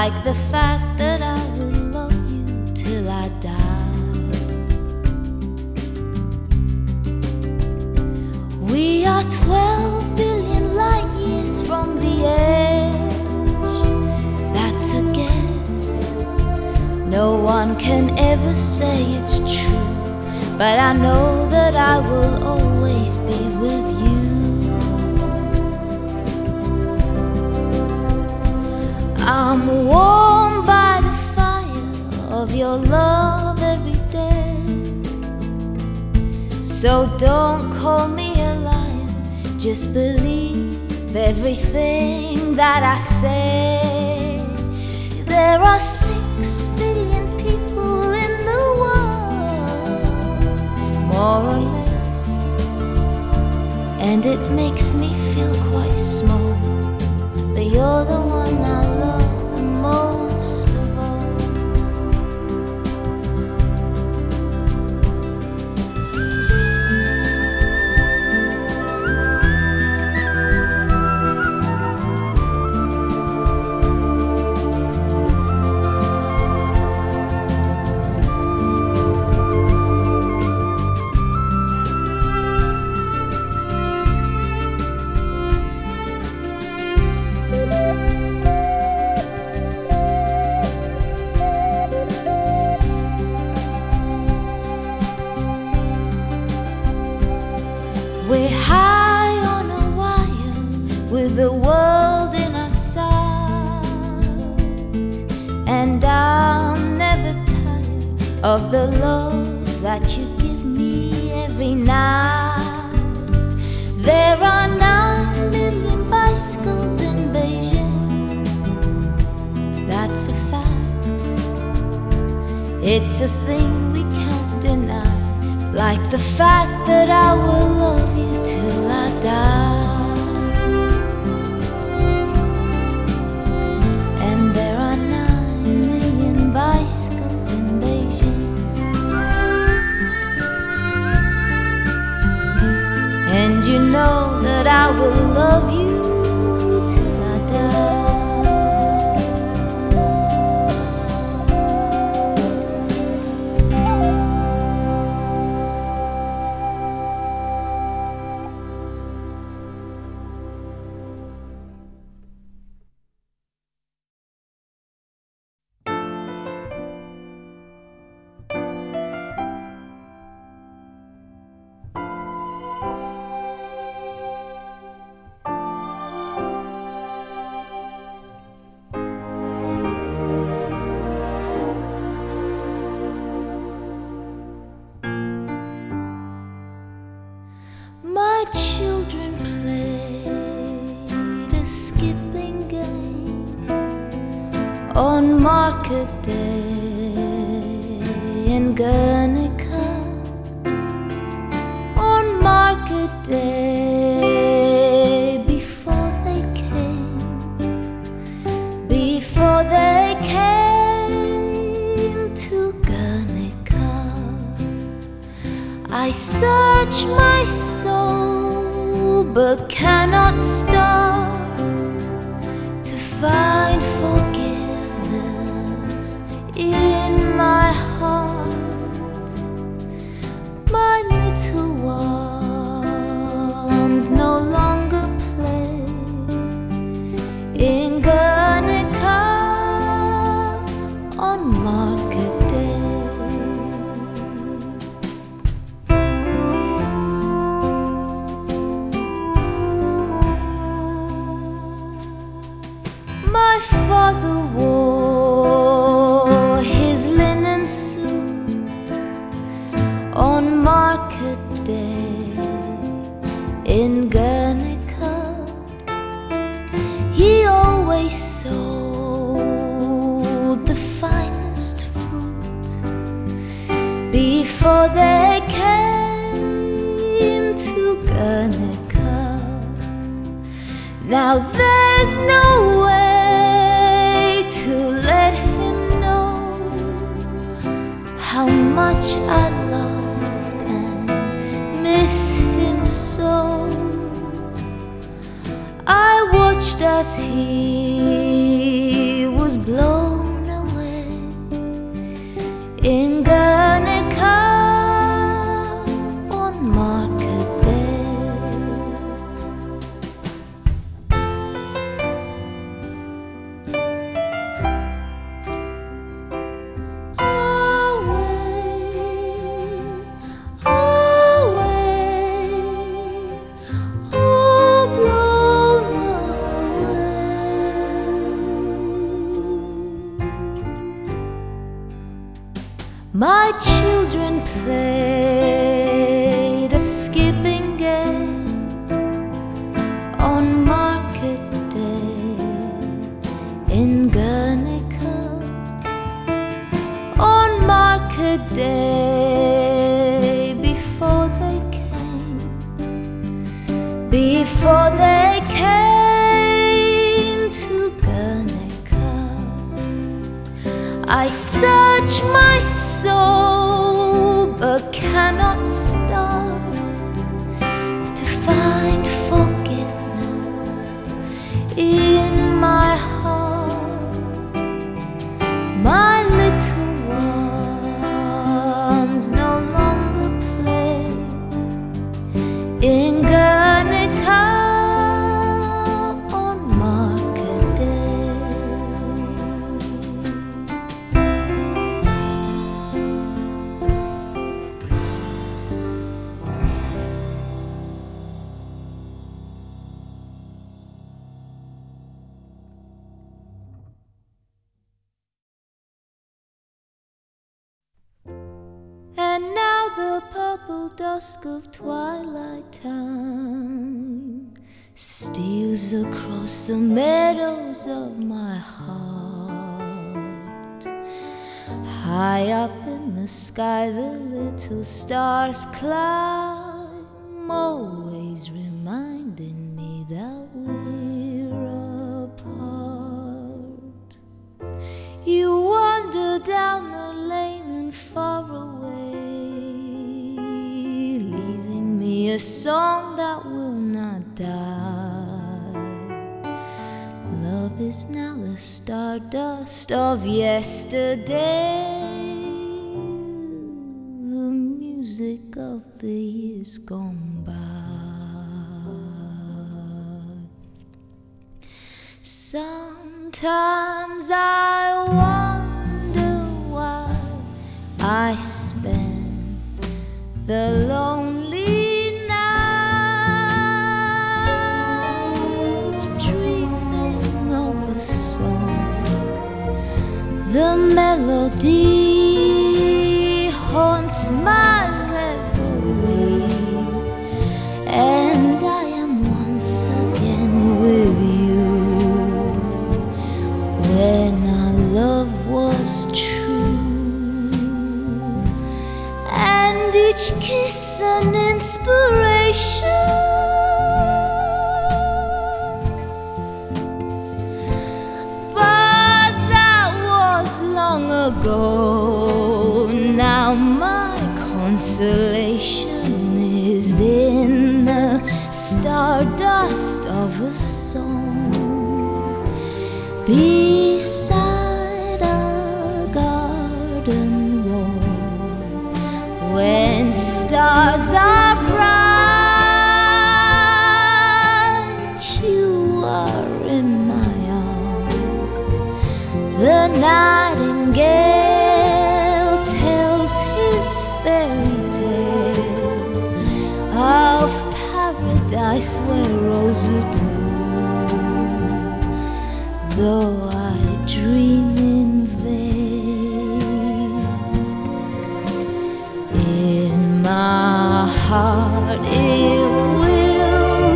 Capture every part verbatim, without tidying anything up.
like the fact that I will love you till I die. We are twelve billion light years from the edge. That's a guess. No one can ever say it's true, but I know that I will always be with you. I'm warmed by the fire of your love every day. So don't call me a liar, just believe everything that I say. There are six billion people in the world, more or less, and it makes me feel quite small, but you're the one I love the most of all. We're high on a wire with the world in our sight, and I'll never tire of the love that you give me every night. There are nine million bicycles in Beijing, that's a fact. It's a thing we can't deny, like the fact that I will love you till I die. And there are nine million bicycles in Beijing, and you know that I will love you till I die. My children played a skipping game on market day in Guernica. On market day, before they came, before they came to Guernica, I search my soul but cannot start to find forgiveness in my heart. My little ones no longer play in Guernica on market day. My father wore his linen suit on market day in Guernica. He always sold the finest fruit before they came to Guernica. Now there's no way to let him know how much I loved and miss him so. I watched as he was blown My children played a skipping game on market day in Guernica. On market day, before they came, before they came to Guernica, I search my soul but cannot stop to find forgiveness in my heart. My little ones no longer play in Guernica on market day. And now the purple dusk of twilight time steals across the meadows of my heart. High up in the sky the little stars climb, always reminding me that we're apart. You wander down the lane and far away, leaving me a song that will not die. Love is now the stardust of yesterday, the music of the years gone by. Sometimes I wonder why I spend the lonely nights dreaming of a song. The melody haunts my reverie, and I am once again with you when our love was true, and each kiss an inspiration. But that was long ago. Now my consolation is in the stardust of a song beside a garden wall. When stars are bright, you are in my arms. The nightingale tells his fairy tale of paradise where roses bloom, though I dream in vain. In my heart it will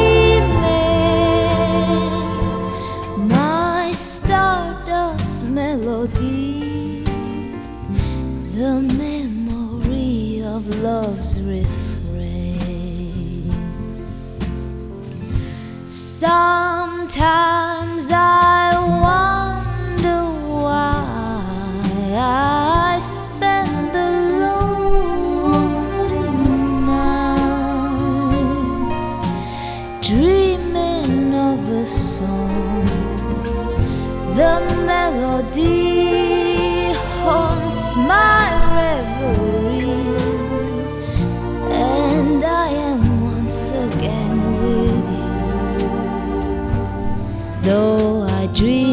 remain, my stardust melody, the memory of love's refrain. Sometimes I wonder why I spend the lonely nights dreaming of a song. The melody haunts my reverie, and I am once again with you, though I dream